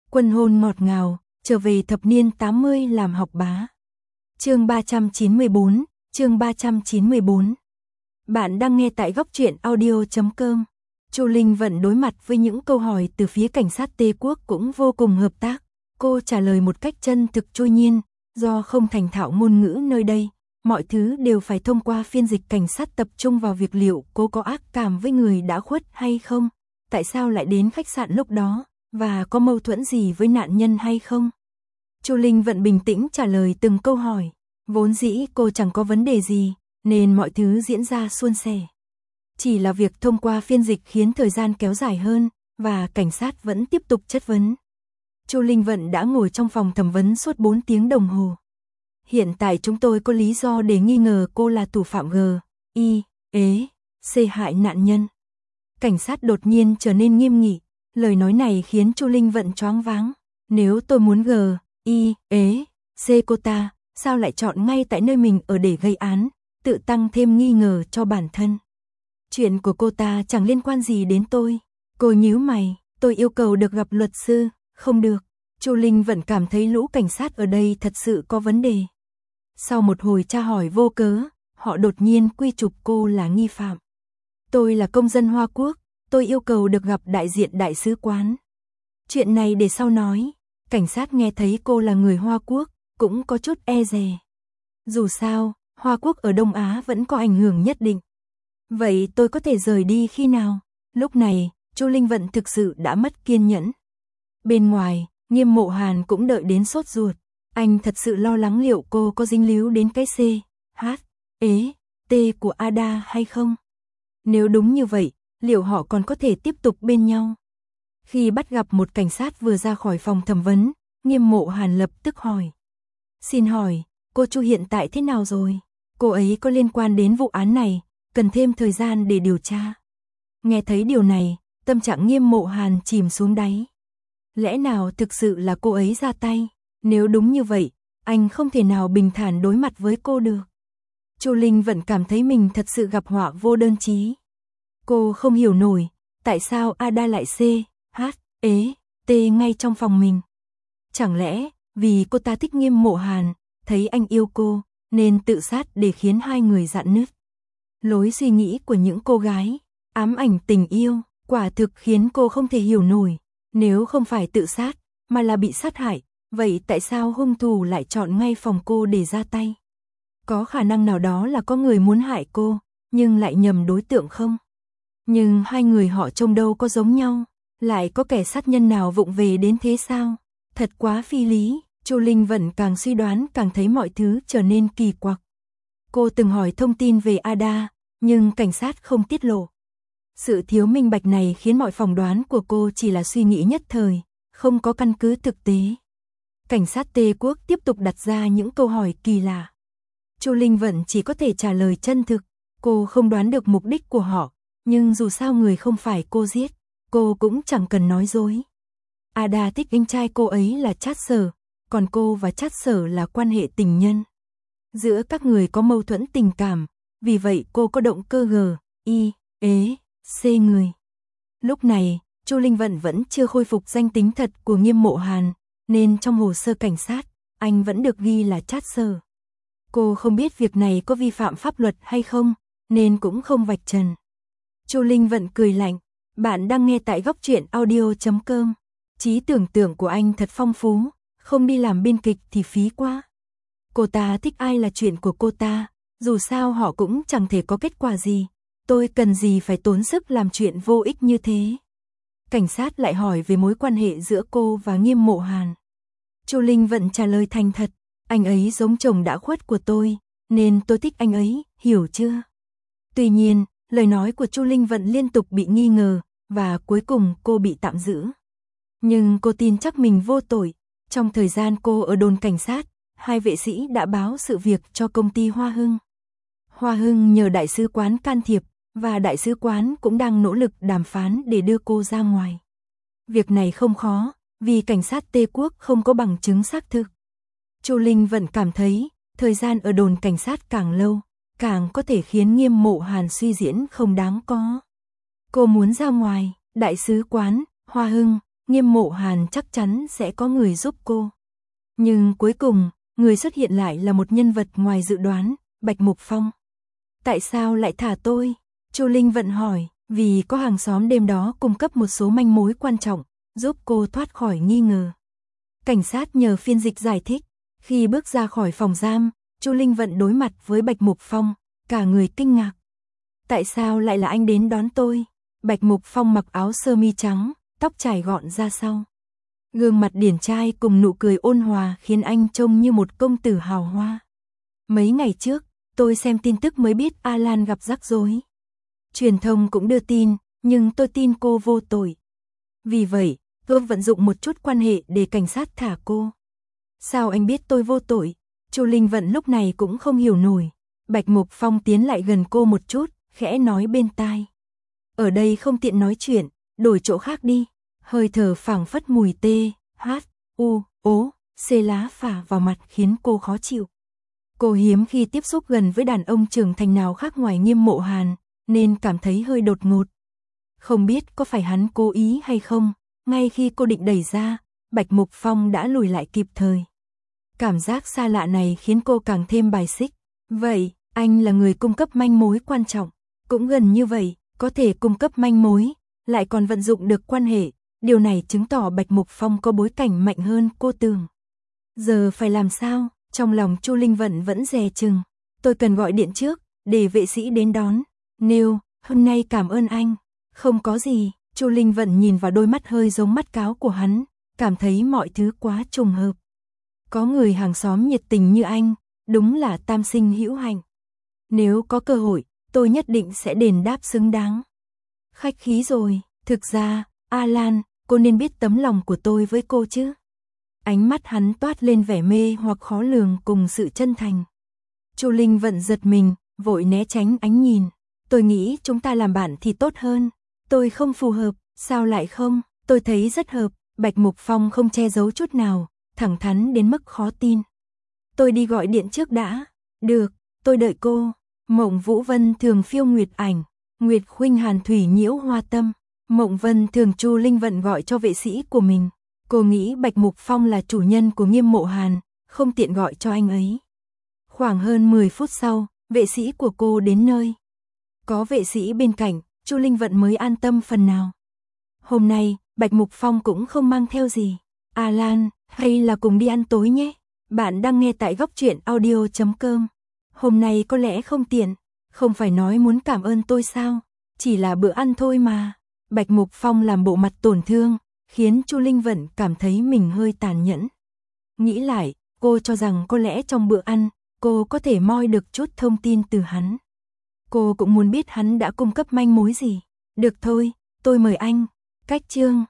Quân hôn ngọt ngào, trở về thập niên 80 làm học bá. Chương 394, chương 394. Bạn đang nghe tại góc truyện audio.com. Chu Linh Vận đối mặt với những câu hỏi từ phía cảnh sát Tây Quốc cũng vô cùng hợp tác. Cô trả lời một cách chân thực trôi nhiên, do không thành thạo ngôn ngữ nơi đây, mọi thứ đều phải thông qua phiên dịch. Cảnh sát tập trung vào việc liệu cô có ác cảm với người đã khuất hay không, tại sao lại đến khách sạn lúc đó, và có mâu thuẫn gì với nạn nhân hay không. Chu Linh Vận bình tĩnh trả lời từng câu hỏi, vốn dĩ cô chẳng có vấn đề gì, nên mọi thứ diễn ra suôn sẻ. Chỉ là việc thông qua phiên dịch khiến thời gian kéo dài hơn, và cảnh sát vẫn tiếp tục chất vấn. Chu Linh Vận đã ngồi trong phòng thẩm vấn suốt 4 tiếng đồng hồ. Hiện tại chúng tôi có lý do để nghi ngờ cô là thủ phạm C hại nạn nhân. Cảnh sát đột nhiên trở nên nghiêm nghị, lời nói này khiến Chu Linh Vận choáng váng. Nếu tôi muốn C cô ta, sao lại chọn ngay tại nơi mình ở để gây án, tự tăng thêm nghi ngờ cho bản thân. Chuyện của cô ta chẳng liên quan gì đến tôi. Cô nhíu mày, tôi yêu cầu được gặp luật sư. Không được. Chu Linh Vận cảm thấy lũ cảnh sát ở đây thật sự có vấn đề. Sau một hồi tra hỏi vô cớ, họ đột nhiên quy chụp cô là nghi phạm. Tôi là công dân Hoa Quốc, tôi yêu cầu được gặp đại diện đại sứ quán. Chuyện này để sau nói. Cảnh sát nghe thấy cô là người Hoa Quốc, cũng có chút e dè. Dù sao, Hoa Quốc ở Đông Á vẫn có ảnh hưởng nhất định. Vậy tôi có thể rời đi khi nào? Lúc này, Chu Linh Vận thực sự đã mất kiên nhẫn. Bên ngoài, Nghiêm Mộ Hàn cũng đợi đến sốt ruột. Anh thật sự lo lắng liệu cô có dính líu đến cái T của Ada hay không? Nếu đúng như vậy, liệu họ còn có thể tiếp tục bên nhau? Khi bắt gặp một cảnh sát vừa ra khỏi phòng thẩm vấn, Nghiêm Mộ Hàn lập tức hỏi. Xin hỏi, cô Chu hiện tại thế nào rồi? Cô ấy có liên quan đến vụ án này, cần thêm thời gian để điều tra. Nghe thấy điều này, tâm trạng Nghiêm Mộ Hàn chìm xuống đáy. Lẽ nào thực sự là cô ấy ra tay? Nếu đúng như vậy, anh không thể nào bình thản đối mặt với cô được. Chu Linh vẫn cảm thấy mình thật sự gặp họa vô đơn chí. Cô không hiểu nổi, tại sao Ada lại T ngay trong phòng mình. Chẳng lẽ, vì cô ta thích Nghiêm Mộ Hàn, thấy anh yêu cô, nên tự sát để khiến hai người rạn nứt. Lối suy nghĩ của những cô gái, ám ảnh tình yêu, quả thực khiến cô không thể hiểu nổi. Nếu không phải tự sát, mà là bị sát hại, vậy tại sao hung thủ lại chọn ngay phòng cô để ra tay? Có khả năng nào đó là có người muốn hại cô, nhưng lại nhầm đối tượng không? Nhưng hai người họ trông đâu có giống nhau, lại có kẻ sát nhân nào vụng về đến thế sao? Thật quá phi lý. Chu Linh Vận càng suy đoán càng thấy mọi thứ trở nên kỳ quặc. Cô từng hỏi thông tin về Ada, nhưng cảnh sát không tiết lộ. Sự thiếu minh bạch này khiến mọi phỏng đoán của cô chỉ là suy nghĩ nhất thời, không có căn cứ thực tế. Cảnh sát Tây Quốc tiếp tục đặt ra những câu hỏi kỳ lạ. Chu Linh Vận chỉ có thể trả lời chân thực, cô không đoán được mục đích của họ, nhưng dù sao người không phải cô giết, cô cũng chẳng cần nói dối. Ada thích anh trai cô ấy là Trát Sở, còn cô và Trát Sở là quan hệ tình nhân. Giữa các người có mâu thuẫn tình cảm, vì vậy cô có động cơ C người. Lúc này, Chu Linh Vận vẫn chưa khôi phục danh tính thật của Nghiêm Mộ Hàn, nên trong hồ sơ cảnh sát, anh vẫn được ghi là Trát Sở. Cô không biết việc này có vi phạm pháp luật hay không, nên cũng không vạch trần. Chu Linh Vận cười lạnh, bạn đang nghe tại góc truyện audio.com. Trí tưởng tượng của anh thật phong phú, không đi làm biên kịch thì phí quá. Cô ta thích ai là chuyện của cô ta, dù sao họ cũng chẳng thể có kết quả gì. Tôi cần gì phải tốn sức làm chuyện vô ích như thế? Cảnh sát lại hỏi về mối quan hệ giữa cô và Nghiêm Mộ Hàn. Chu Linh Vận trả lời thành thật, anh ấy giống chồng đã khuất của tôi, nên tôi thích anh ấy, hiểu chưa? Tuy nhiên, lời nói của Chu Linh Vận liên tục bị nghi ngờ, và cuối cùng cô bị tạm giữ. Nhưng cô tin chắc mình vô tội. Trong thời gian cô ở đồn cảnh sát, hai vệ sĩ đã báo sự việc cho công ty Hoa Hưng. Hoa Hưng nhờ đại sứ quán can thiệp, và đại sứ quán cũng đang nỗ lực đàm phán để đưa cô ra ngoài. Việc này không khó, vì cảnh sát Tây Quốc không có bằng chứng xác thực. Chu Linh vẫn cảm thấy, thời gian ở đồn cảnh sát càng lâu, càng có thể khiến Nghiêm Mộ Hàn suy diễn không đáng có. Cô muốn ra ngoài, đại sứ quán, Hoa Hưng, Nghiêm Mộ Hàn chắc chắn sẽ có người giúp cô. Nhưng cuối cùng, người xuất hiện lại là một nhân vật ngoài dự đoán, Bạch Mục Phong. Tại sao lại thả tôi? Chu Linh Vận hỏi, vì có hàng xóm đêm đó cung cấp một số manh mối quan trọng, giúp cô thoát khỏi nghi ngờ. Cảnh sát nhờ phiên dịch giải thích, khi bước ra khỏi phòng giam, Chu Linh Vận đối mặt với Bạch Mục Phong, cả người kinh ngạc. Tại sao lại là anh đến đón tôi? Bạch Mục Phong mặc áo sơ mi trắng, tóc trải gọn ra sau. Gương mặt điển trai cùng nụ cười ôn hòa khiến anh trông như một công tử hào hoa. Mấy ngày trước, tôi xem tin tức mới biết Alan gặp rắc rối. Truyền thông cũng đưa tin, nhưng tôi tin cô vô tội. Vì vậy, tôi vận dụng một chút quan hệ để cảnh sát thả cô. Sao anh biết tôi vô tội? Chu Linh Vận lúc này cũng không hiểu nổi. Bạch Mục Phong tiến lại gần cô một chút, khẽ nói bên tai. Ở đây không tiện nói chuyện, đổi chỗ khác đi. Hơi thở phảng phất mùi tê, xê lá phả vào mặt khiến cô khó chịu. Cô hiếm khi tiếp xúc gần với đàn ông trưởng thành nào khác ngoài Nghiêm Mộ Hàn, nên cảm thấy hơi đột ngột. Không biết có phải hắn cố ý hay không, ngay khi cô định đẩy ra, Bạch Mục Phong đã lùi lại kịp thời. Cảm giác xa lạ này khiến cô càng thêm bài xích. Vậy, anh là người cung cấp manh mối quan trọng, cũng gần như vậy, có thể cung cấp manh mối, lại còn vận dụng được quan hệ. Điều này chứng tỏ Bạch Mục Phong có bối cảnh mạnh hơn cô tưởng. Giờ phải làm sao? Trong lòng Chu Linh Vận vẫn dè chừng. Tôi cần gọi điện trước, để vệ sĩ đến đón. Nếu, hôm nay cảm ơn anh. Không có gì, Chu Linh Vận nhìn vào đôi mắt hơi giống mắt cáo của hắn, cảm thấy mọi thứ quá trùng hợp. Có người hàng xóm nhiệt tình như anh, đúng là tam sinh hữu hạnh. Nếu có cơ hội, tôi nhất định sẽ đền đáp xứng đáng. Khách khí rồi, thực ra, Alan, cô nên biết tấm lòng của tôi với cô chứ. Ánh mắt hắn toát lên vẻ mê hoặc khó lường cùng sự chân thành. Chu Linh Vận giật mình, vội né tránh ánh nhìn. Tôi nghĩ chúng ta làm bạn thì tốt hơn. Tôi không phù hợp, sao lại không? Tôi thấy rất hợp. Bạch Mục Phong không che giấu chút nào, thẳng thắn đến mức khó tin. Tôi đi gọi điện trước đã. Được, tôi đợi cô. Mộng Vũ Vân thường phiêu nguyệt ảnh, Nguyệt Khuynh Hàn thủy nhiễu hoa tâm. Mộng Vân thường Chu Linh Vận gọi cho vệ sĩ của mình. Cô nghĩ Bạch Mục Phong là chủ nhân của Nghiêm Mộ Hàn, không tiện gọi cho anh ấy. Khoảng hơn 10 phút sau, vệ sĩ của cô đến nơi. Có vệ sĩ bên cạnh, Chu Linh Vận mới an tâm phần nào. Hôm nay, Bạch Mục Phong cũng không mang theo gì. Alan, hay là cùng đi ăn tối nhé. Bạn đang nghe tại Góc Truyện Audio.com. Hôm nay có lẽ không tiện, không phải nói muốn cảm ơn tôi sao, chỉ là bữa ăn thôi mà. Bạch Mục Phong làm bộ mặt tổn thương, khiến Chu Linh Vận cảm thấy mình hơi tàn nhẫn. Nghĩ lại, cô cho rằng có lẽ trong bữa ăn, cô có thể moi được chút thông tin từ hắn. Cô cũng muốn biết hắn đã cung cấp manh mối gì. Được thôi, tôi mời anh. Cách chương